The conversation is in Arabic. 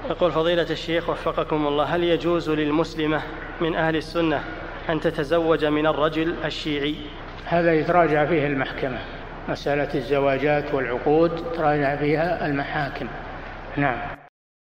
يقول فضيلة الشيخ وفقكم الله، هل يجوز للمسلمة من أهل السنة أن تتزوج من الرجل الشيعي؟ هذا يتراجع فيه المحكمة، مسألة الزواجات والعقود تراجع فيها المحاكم. نعم.